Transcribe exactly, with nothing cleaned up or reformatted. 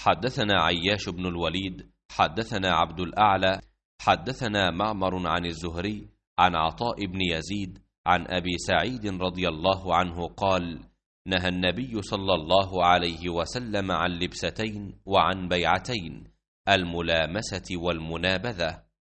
حدثنا عياش بن الوليد حدثنا عبد الأعلى حدثنا معمر عن الزهري عن عطاء بن يزيد عن أبي سعيد رضي الله عنه قال: نهى النبي صلى الله عليه وسلم عن لبستين وعن بيعتين: الملامسة والمنابذة.